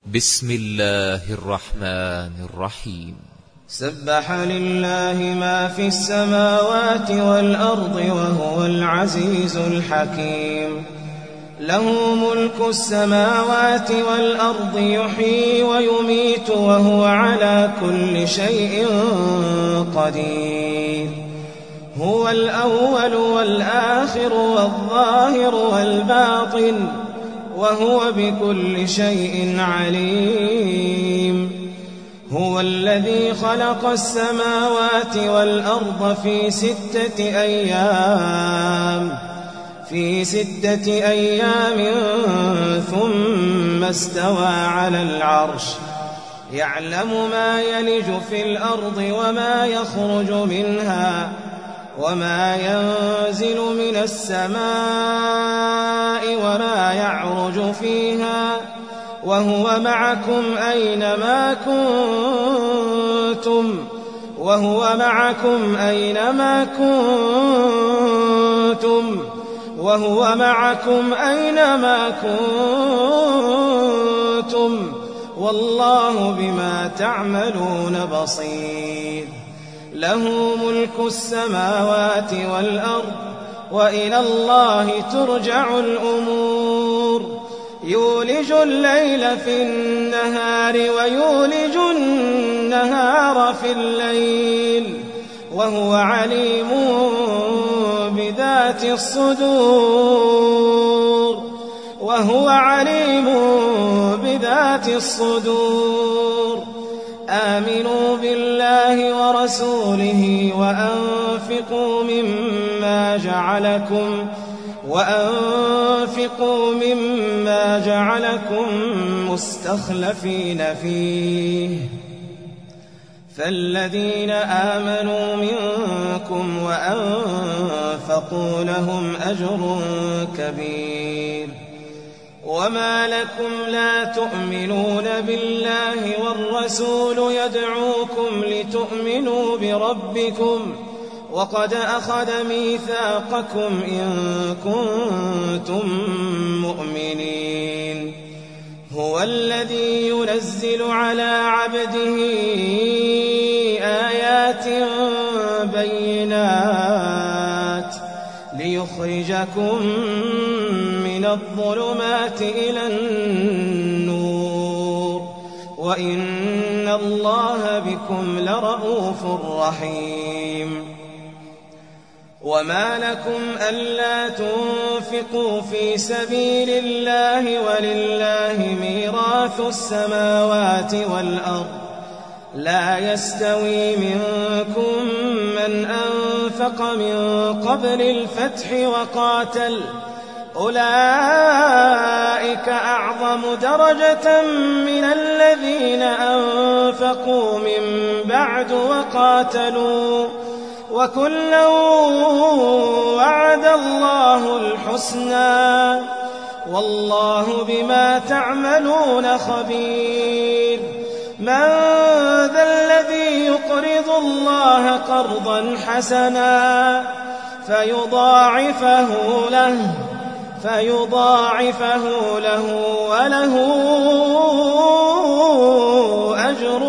بسم الله الرحمن الرحيم. سبح لله ما في السماوات والأرض وهو العزيز الحكيم. له ملك السماوات والأرض يحيي ويميت وهو على كل شيء قدير. هو الأول والآخر والظاهر والباطن وهو بكل شيء عليم. هو الذي خلق السماوات والأرض في 6 أيام ثم استوى على العرش يعلم ما يلج في الأرض وما يخرج منها وما ينزل من السماء وما يعرج فيها وهو معكم أينما كنتم والله بما تعملون بصير. له ملك السماوات والأرض وإلى الله ترجع الأمور. يولج الليل في النهار ويولج النهار في الليل وهو عليم بذات الصدور. آمنوا بالله ورسوله وأنفقوا مما جعلكم مستخلفين فيه فالذين آمنوا منكم وأنفقوا لهم أجر كبير. وما لكم لا تؤمنون بالله والرسول يدعوكم لتؤمنوا بربكم وقد أخذ ميثاقكم إن كنتم مؤمنين. هو الذي ينزل على عبده آيات بينات ليخرجكم من الظلمات إلى النور وإن الله بكم لرءوف رحيم. وما لكم ألا تنفقوا في سبيل الله ولله ميراث السماوات والأرض لا يستوي منكم من أنفق من قبل الفتح وقاتل أولئك أعظم درجة من الذين أنفقوا من بعد وقاتلوا وكلا وعد الله الحسنى والله بما تعملون خبير. من ذا الذي يقرض الله قرضا حسنا فيضاعفه له وله أجر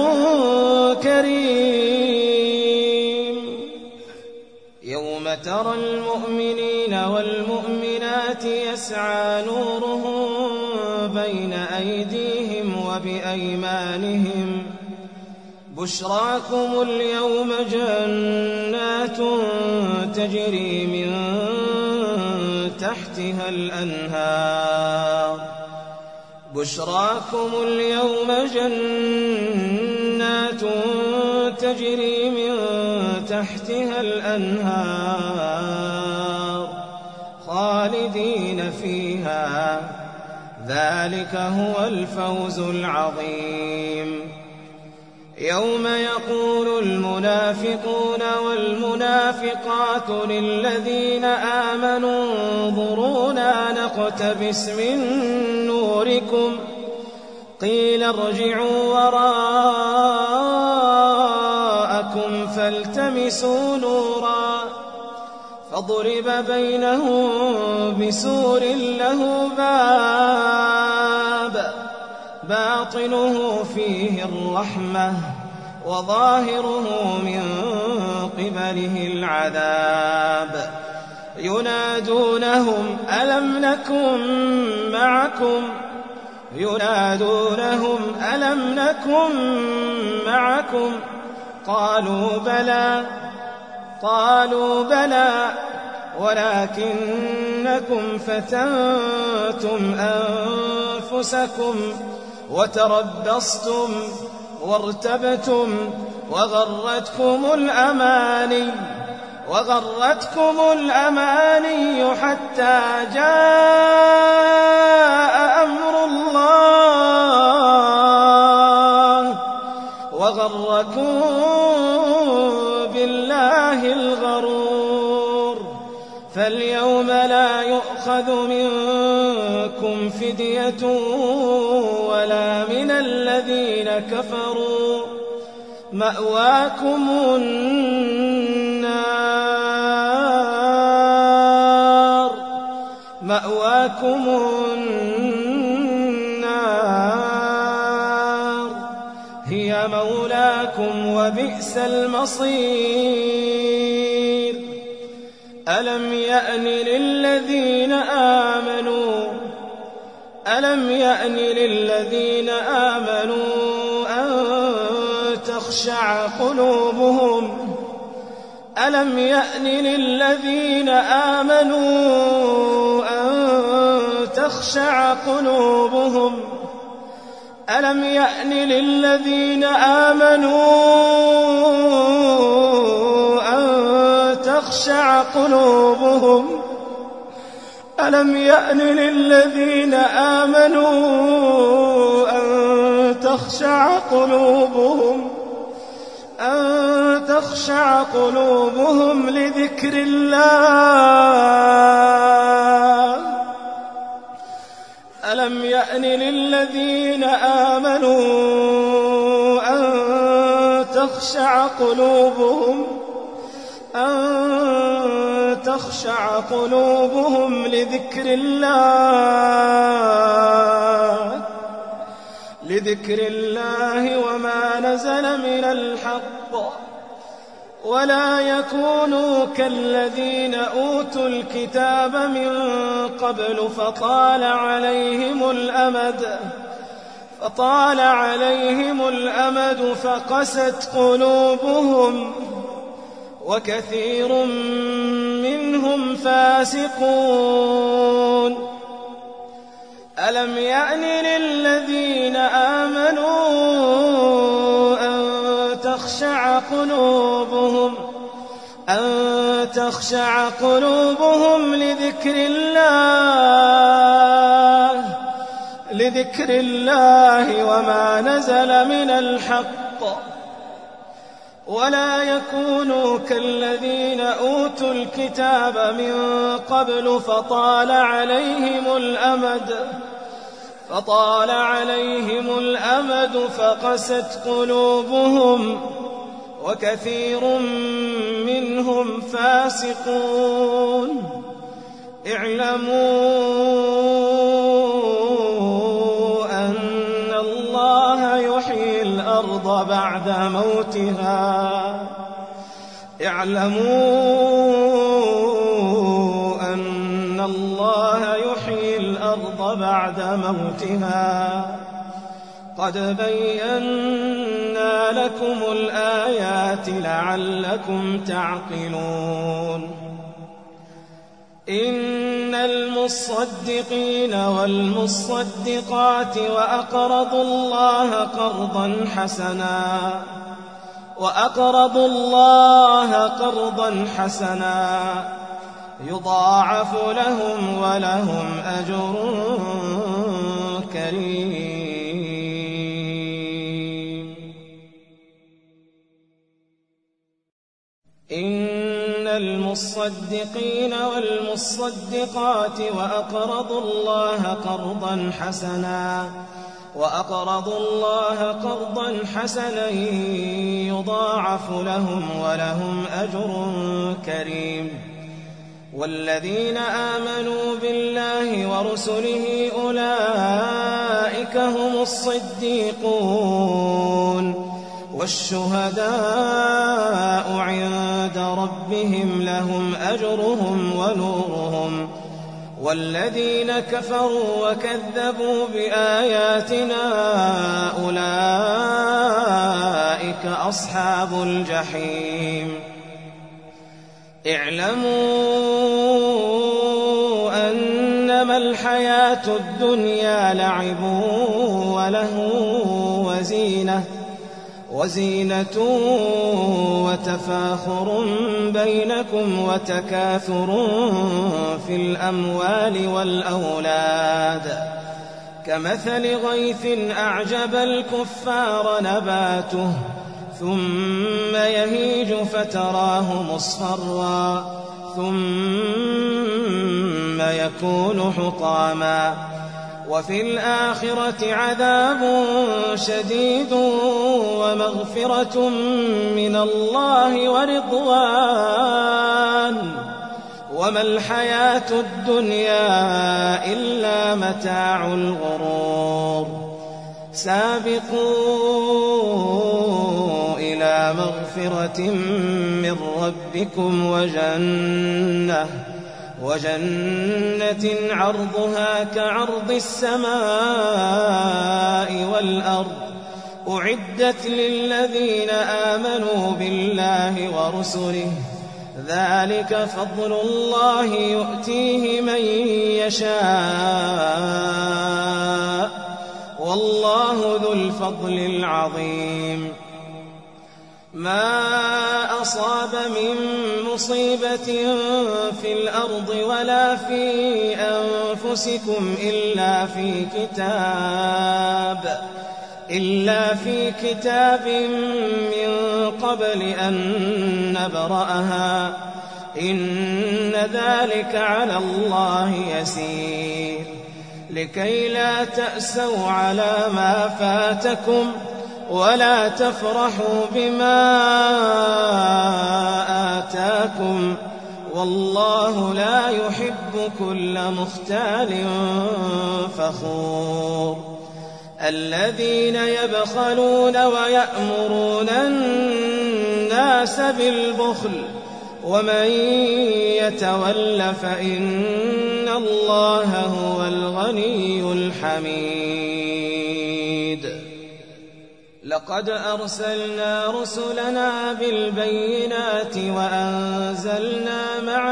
كريم. يوم ترى المؤمنين والمؤمنات يسعى نورهم بين أيديهم وبأيمانهم بشراكم اليوم جنات تجري من تحتها الأنهار خالدين فيها ذلك هو الفوز العظيم. يوم يقول المنافقون والمنافقات للذين آمنوا انظرونا نقتبس من نوركم قيل ارجعوا وراءكم فالتمسوا نورا فضرب بينهم بسور له باطنه فيه الرحمة وظاهره من قبله العذاب ينادونهم ألم نكن معكم قالوا بلى ولكنكم فتنتم أنفسكم وتربصتم وارتبتم وغرتكم الأماني حتى جاء أمر الله وغركم بالله الغرور فاليوم لا يؤخذ منكم فدية ولا من الذين كفروا مأواكم النار هي مولاكم وبئس المصير ألم يأن للذين آمنوا أن تخشع قلوبهم أن تخشع قلوبهم لذكر الله ألم يأن للذين آمنوا أن تخشع قلوبهم لذكر الله وما نزل من الحق ولا يكونوا كالذين أوتوا الكتاب من قبل فطال عليهم الأمد فقست قلوبهم وكثير منهم فاسقون ألم يأن للذين آمنوا أن تخشع قلوبهم لذكر الله وما نزل من الحق ولا يكونوا كالذين أوتوا الكتاب من قبل فطال عليهم الأمد فقست قلوبهم وكثير منهم فاسقون اعلموا أن الله يحيي الأرض بعد موتها قد بينا لكم الآيات لعلكم تعقلون إن المصدقين والمصدقات وأقرضوا الله قرضا حسنا يضاعف لهم ولهم أجر كريم إن المصدقين والمصدقات وأقرضوا الله قرضا حسنا يضاعف لهم ولهم أجر كريم والذين آمنوا بالله ورسله أولئك أولئك هم الصديقون والشهداء عند ربهم لهم أجرهم ونورهم والذين كفروا وكذبوا بآياتنا أولئك أصحاب الجحيم اعلموا أنما الحياة الدنيا لعب ولهو وزينة وتفاخر بينكم وتكاثر في الأموال والأولاد كمثل غيث أعجب الكفار نباته ثم يهيج فتراه مصفرا ثم يكون حطاما وفي الآخرة عذاب شديد ومغفرة من الله ورضوان وما الحياة الدنيا إلا متاع الغرور سابقوا إلى مغفرة من ربكم وجنة عرضها كعرض السماء والأرض أعدت للذين آمنوا بالله ورسله ذلك فضل الله يؤتيه من يشاء والله ذو الفضل العظيم ما أصاب من مصيبة في الأرض ولا في أنفسكم إلا في كتاب من قبل أن نبرأها إن ذلك على الله يسير لكي لا تأسوا على ما فاتكم ولا تفرحوا بما آتاكم والله لا يحب كل مختال فخور الذين يبخلون ويأمرون الناس بالبخل ومن يتول فإن الله هو الغني الحميد لقد أرسلنا رسلنا بالبينات وأنزلنا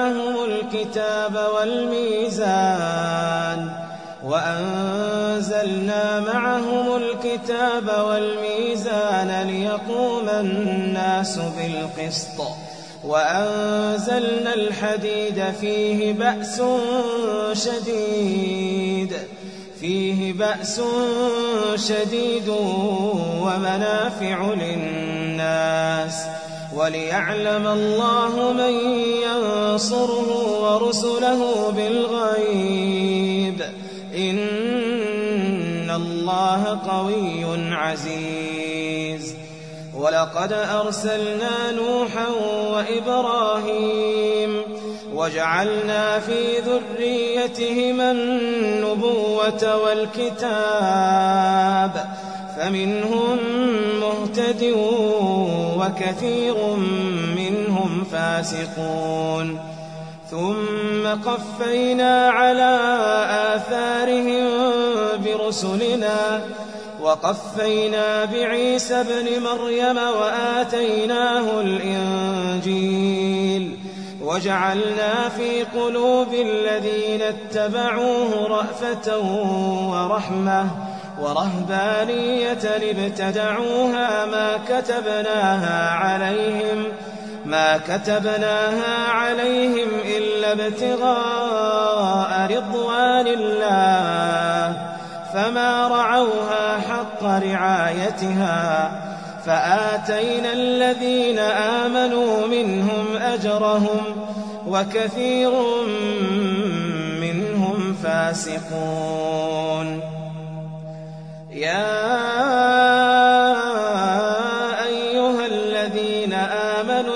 معهم الكتاب والميزان ليقوم الناس بالقسط وأنزلنا الحديد فيه بأس شديد ومنافع للناس وليعلم الله من ينصره ورسله بالغيب إن الله قوي عزيز ولقد أرسلنا نوحا وإبراهيم وجعلنا في ذريتهما النبوة والكتاب فمنهم مهتد وكثير منهم فاسقون ثم قفينا على آثارهم برسلنا وقفينا بعيسى ابن مريم وآتيناه الإنجيل وجعلنا في قلوب الذين اتبعوه رأفة ورحمة ورهبانية ابتدعوها ما كتبناها عليهم إلا ابتغاء رضوان الله فما رعوها حق رعايتها فآتينا الذين آمنوا منهم أجرهم وكثير منهم فاسقون يا أيها الذين آمنوا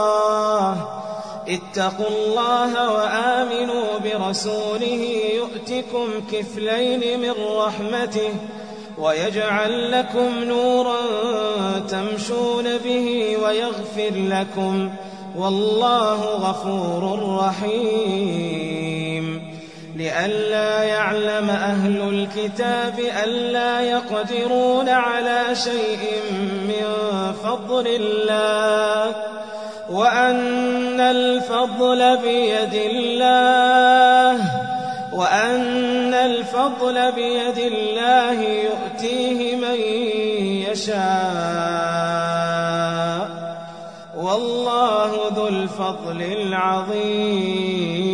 اتقوا الله وآمنوا برسوله يؤتيكم كفلين من رحمته ويجعل لكم نورا تمشون به ويغفر لكم والله غفور رحيم لئلا يعلم أهل الكتاب ألا يقدرون على شيء من فضل الله وأن الفضل بيد الله يؤتيه من يشاء والله ذو الفضل العظيم